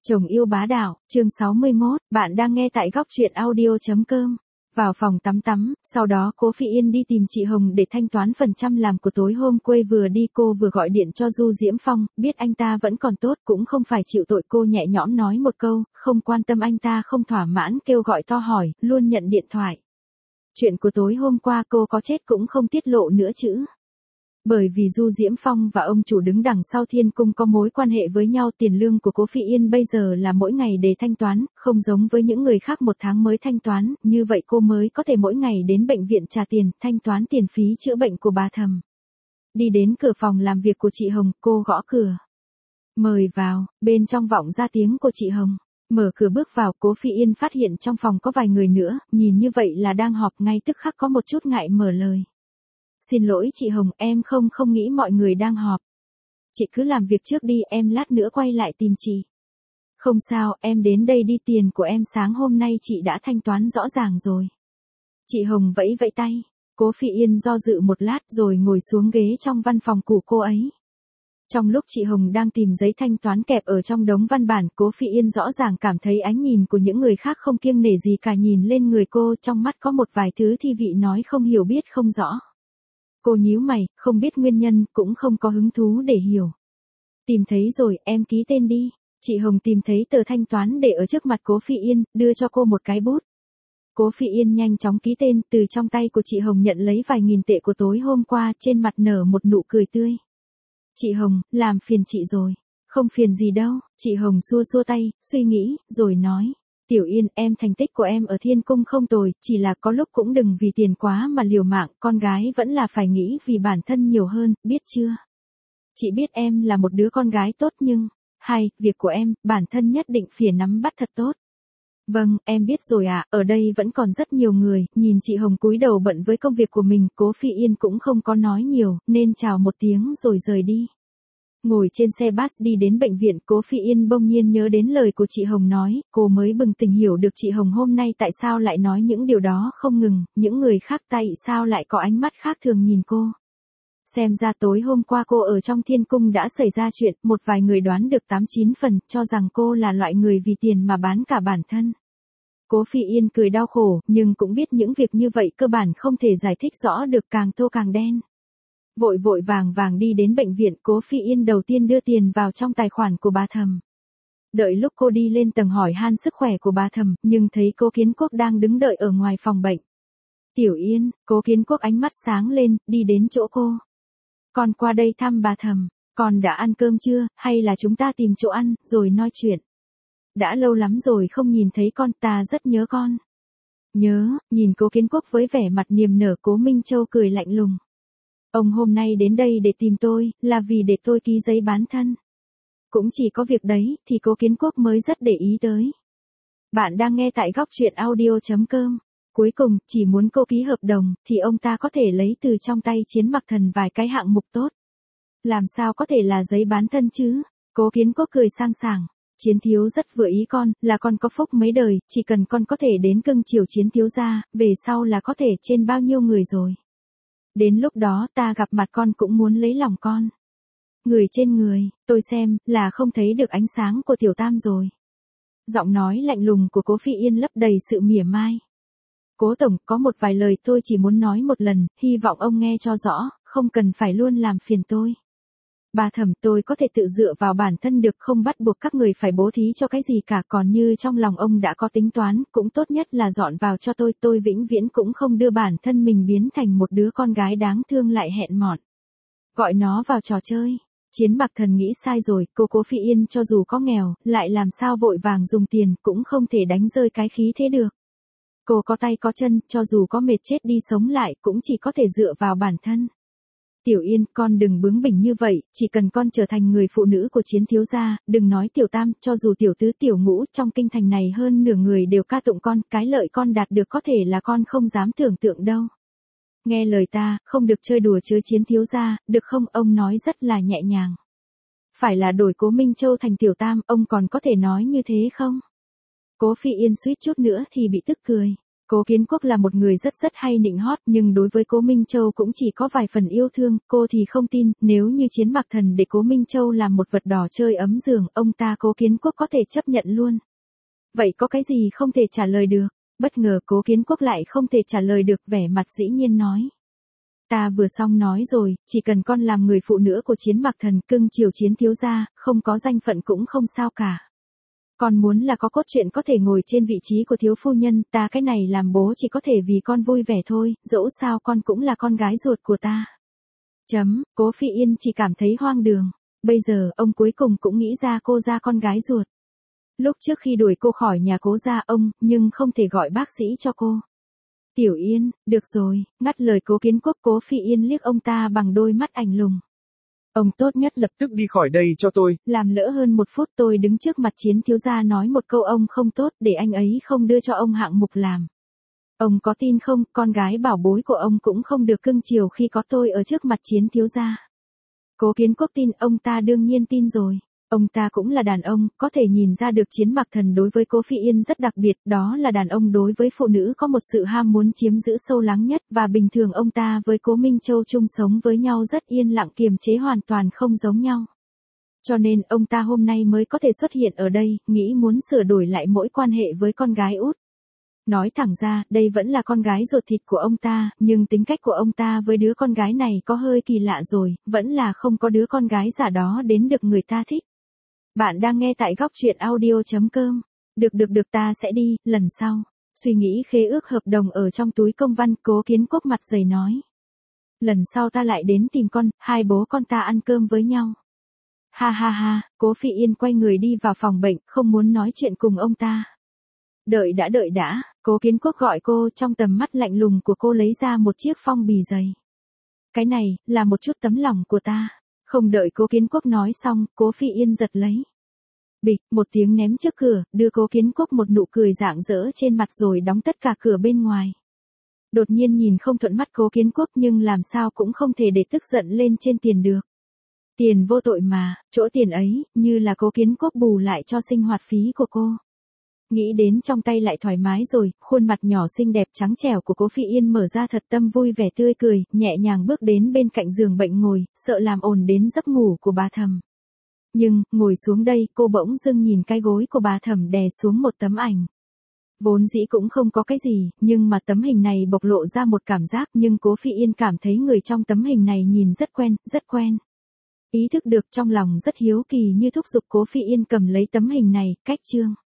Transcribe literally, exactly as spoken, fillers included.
Chồng yêu bá đạo, chương sáu mươi mốt, bạn đang nghe tại góc truyện audio.com. Vào phòng tắm tắm, sau đó Cố Phi Yên đi tìm chị Hồng để thanh toán phần trăm làm của tối hôm quê vừa đi cô vừa gọi điện cho Du Diễm Phong, biết anh ta vẫn còn tốt cũng không phải chịu tội cô nhẹ nhõm nói một câu, không quan tâm anh ta không thỏa mãn kêu gọi to hỏi, luôn nhận điện thoại. Chuyện của tối hôm qua cô có chết cũng không tiết lộ nữa chứ. Bởi vì Du Diễm Phong và ông chủ đứng đằng sau Thiên Cung có mối quan hệ với nhau, tiền lương của Cố Phi Yên bây giờ là mỗi ngày để thanh toán, không giống với những người khác một tháng mới thanh toán, như vậy cô mới có thể mỗi ngày đến bệnh viện trả tiền, thanh toán tiền phí chữa bệnh của bà Thầm. Đi đến cửa phòng làm việc của chị Hồng, cô gõ cửa. Mời vào, bên trong vọng ra tiếng của chị Hồng. Mở cửa bước vào, Cố Phi Yên phát hiện trong phòng có vài người nữa, nhìn như vậy là đang họp, ngay tức khắc có một chút ngại mở lời. Xin lỗi chị Hồng, em không không nghĩ mọi người đang họp. Chị cứ làm việc trước đi, em lát nữa quay lại tìm chị. Không sao, em đến đây đi, tiền của em sáng hôm nay chị đã thanh toán rõ ràng rồi. Chị Hồng vẫy vẫy tay. Cố Phi Yên do dự một lát rồi ngồi xuống ghế trong văn phòng của cô ấy. Trong lúc chị Hồng đang tìm giấy thanh toán kẹp ở trong đống văn bản, Cố Phi Yên rõ ràng cảm thấy ánh nhìn của những người khác không kiêng nể gì cả nhìn lên người cô, trong mắt có một vài thứ thi vị nói không hiểu biết không rõ. Cô nhíu mày, không biết nguyên nhân, cũng không có hứng thú để hiểu. Tìm thấy rồi, em ký tên đi. Chị Hồng tìm thấy tờ thanh toán để ở trước mặt Cố Phi Yên, đưa cho cô một cái bút. Cố Phi Yên nhanh chóng ký tên, từ trong tay của chị Hồng nhận lấy vài nghìn tệ của tối hôm qua, trên mặt nở một nụ cười tươi. Chị Hồng, làm phiền chị rồi. Không phiền gì đâu, chị Hồng xua xua tay, suy nghĩ, rồi nói. Tiểu Yên, em thành tích của em ở Thiên Cung không tồi, chỉ là có lúc cũng đừng vì tiền quá mà liều mạng, con gái vẫn là phải nghĩ vì bản thân nhiều hơn, biết chưa? Chị biết em là một đứa con gái tốt nhưng, hay, việc của em, bản thân nhất định phải nắm bắt thật tốt. Vâng, em biết rồi ạ, à, ở đây vẫn còn rất nhiều người, nhìn chị Hồng cúi đầu bận với công việc của mình, Cố Phi Yên cũng không có nói nhiều, nên chào một tiếng rồi rời đi. Ngồi trên xe bus đi đến bệnh viện, Cố Phi Yên bỗng nhiên nhớ đến lời của chị Hồng nói, cô mới bừng tỉnh hiểu được chị Hồng hôm nay tại sao lại nói những điều đó không ngừng, những người khác tại sao lại có ánh mắt khác thường nhìn cô. Xem ra tối hôm qua cô ở trong Thiên Cung đã xảy ra chuyện, một vài người đoán được tám chín phần, cho rằng cô là loại người vì tiền mà bán cả bản thân. Cố Phi Yên cười đau khổ, nhưng cũng biết những việc như vậy cơ bản không thể giải thích rõ được, càng tô càng đen. Vội vội vàng vàng đi đến bệnh viện, Cố Phi Yên đầu tiên đưa tiền vào trong tài khoản của bà Thầm. Đợi lúc cô đi lên tầng hỏi han sức khỏe của bà Thầm, nhưng thấy Cố Kiến Quốc đang đứng đợi ở ngoài phòng bệnh. Tiểu Yên, Cố Kiến Quốc ánh mắt sáng lên, đi đến chỗ cô. Con qua đây thăm bà Thầm, con đã ăn cơm chưa, hay là chúng ta tìm chỗ ăn, rồi nói chuyện. Đã lâu lắm rồi không nhìn thấy con, ta rất nhớ con. Nhớ, nhìn Cố Kiến Quốc với vẻ mặt niềm nở, Cố Minh Châu cười lạnh lùng. Ông hôm nay đến đây để tìm tôi, là vì để tôi ký giấy bán thân. Cũng chỉ có việc đấy, thì Cố Kiến Quốc mới rất để ý tới. Bạn đang nghe tại góc truyện audio.com. Cuối cùng, chỉ muốn cô ký hợp đồng, thì ông ta có thể lấy từ trong tay Chiến Mặc Thần vài cái hạng mục tốt. Làm sao có thể là giấy bán thân chứ? Cố Kiến Quốc cười sang sảng. Chiến thiếu rất vừa ý con, là con có phúc mấy đời, chỉ cần con có thể đến cưng chiều Chiến thiếu gia, về sau là có thể trên bao nhiêu người rồi. Đến lúc đó ta gặp mặt con cũng muốn lấy lòng con. Người trên người, tôi xem, là không thấy được ánh sáng của Tiểu Tam rồi. Giọng nói lạnh lùng của Cố Phi Yên lấp đầy sự mỉa mai. Cố Tổng, có một vài lời tôi chỉ muốn nói một lần, hy vọng ông nghe cho rõ, không cần phải luôn làm phiền tôi. Bà Thẩm, tôi có thể tự dựa vào bản thân được, không bắt buộc các người phải bố thí cho cái gì cả, còn như trong lòng ông đã có tính toán, cũng tốt nhất là dọn vào cho tôi, tôi vĩnh viễn cũng không đưa bản thân mình biến thành một đứa con gái đáng thương lại hẹn mọn. Gọi nó vào trò chơi. Chiến Mặc Thần nghĩ sai rồi, cô Cố Phi Yên cho dù có nghèo, lại làm sao vội vàng dùng tiền, cũng không thể đánh rơi cái khí thế được. Cô có tay có chân, cho dù có mệt chết đi sống lại, cũng chỉ có thể dựa vào bản thân. Tiểu Yên, con đừng bướng bỉnh như vậy, chỉ cần con trở thành người phụ nữ của Chiến thiếu gia, đừng nói Tiểu Tam, cho dù tiểu tứ tiểu ngũ, trong kinh thành này hơn nửa người đều ca tụng con, cái lợi con đạt được có thể là con không dám tưởng tượng đâu. Nghe lời ta, không được chơi đùa chứa Chiến thiếu gia, được không? Ông nói rất là nhẹ nhàng. Phải là đổi Cố Minh Châu thành Tiểu Tam, ông còn có thể nói như thế không? Cố Phi Yên suýt chút nữa thì bị tức cười. Cố Kiến Quốc là một người rất rất hay nịnh hót, nhưng đối với Cố Minh Châu cũng chỉ có vài phần yêu thương, cô thì không tin, nếu như Chiến Mạc Thần để Cố Minh Châu làm một vật đỏ chơi ấm giường, ông ta Cố Kiến Quốc có thể chấp nhận luôn. Vậy có cái gì không thể trả lời được? Bất ngờ Cố Kiến Quốc lại không thể trả lời được, vẻ mặt dĩ nhiên nói. Ta vừa xong nói rồi, chỉ cần con làm người phụ nữ của Chiến Mạc Thần, cưng chiều Chiến thiếu gia, không có danh phận cũng không sao cả. Con muốn là có cốt truyện có thể ngồi trên vị trí của thiếu phu nhân, ta cái này làm bố chỉ có thể vì con vui vẻ thôi, dẫu sao con cũng là con gái ruột của ta. Chấm, Cố Phi Yên chỉ cảm thấy hoang đường. Bây giờ ông cuối cùng cũng nghĩ ra cô ra con gái ruột. Lúc trước khi đuổi cô khỏi nhà Cố gia ông, nhưng không thể gọi bác sĩ cho cô. Tiểu Yên, được rồi, ngắt lời Cố Kiến Quốc. Cố Phi Yên liếc ông ta bằng đôi mắt ảnh lùng. Ông tốt nhất lập tức đi khỏi đây cho tôi. Làm lỡ hơn một phút tôi đứng trước mặt Chiến thiếu gia nói một câu ông không tốt để anh ấy không đưa cho ông hạng mục làm. Ông có tin không, con gái bảo bối của ông cũng không được cưng chiều khi có tôi ở trước mặt Chiến thiếu gia. Cố Kiến Quốc tin, ông ta đương nhiên tin rồi. Ông ta cũng là đàn ông, có thể nhìn ra được Chiến Mạc Thần đối với Cố Phi Yên rất đặc biệt, đó là đàn ông đối với phụ nữ có một sự ham muốn chiếm giữ sâu lắng nhất, và bình thường ông ta với Cố Minh Châu chung sống với nhau rất yên lặng kiềm chế, hoàn toàn không giống nhau. Cho nên ông ta hôm nay mới có thể xuất hiện ở đây, nghĩ muốn sửa đổi lại mỗi quan hệ với con gái út. Nói thẳng ra, đây vẫn là con gái ruột thịt của ông ta, nhưng tính cách của ông ta với đứa con gái này có hơi kỳ lạ rồi, vẫn là không có đứa con gái giả đó đến được người ta thích. Bạn đang nghe tại góc truyện audio chấm com. Được được được, ta sẽ đi, lần sau. Suy nghĩ khế ước hợp đồng ở trong túi công văn, Cố Kiến Quốc mặt dày nói. Lần sau ta lại đến tìm con, hai bố con ta ăn cơm với nhau. Ha ha ha, Cố Phi Yên quay người đi vào phòng bệnh, không muốn nói chuyện cùng ông ta. Đợi đã đợi đã, Cố Kiến Quốc gọi cô, trong tầm mắt lạnh lùng của cô lấy ra một chiếc phong bì dày. Cái này, là một chút tấm lòng của ta. Không đợi Cố Kiến Quốc nói xong, Cố Phi Yên giật lấy. Bịch, một tiếng ném trước cửa, đưa Cố Kiến Quốc một nụ cười rạng rỡ trên mặt rồi đóng tất cả cửa bên ngoài. Đột nhiên nhìn không thuận mắt Cố Kiến Quốc, nhưng làm sao cũng không thể để tức giận lên trên tiền được. Tiền vô tội mà, chỗ tiền ấy, như là Cố Kiến Quốc bù lại cho sinh hoạt phí của cô. Nghĩ đến trong tay lại thoải mái rồi, khuôn mặt nhỏ xinh đẹp trắng trẻo của Cố Phi Yên mở ra thật tâm vui vẻ tươi cười, nhẹ nhàng bước đến bên cạnh giường bệnh ngồi, sợ làm ồn đến giấc ngủ của bà Thẩm. Nhưng, ngồi xuống đây, cô bỗng dưng nhìn cái gối của bà Thẩm đè xuống một tấm ảnh. Vốn dĩ cũng không có cái gì, nhưng mà tấm hình này bộc lộ ra một cảm giác, nhưng Cố Phi Yên cảm thấy người trong tấm hình này nhìn rất quen, rất quen. Ý thức được trong lòng rất hiếu kỳ như thúc giục Cố Phi Yên cầm lấy tấm hình này, cách chương.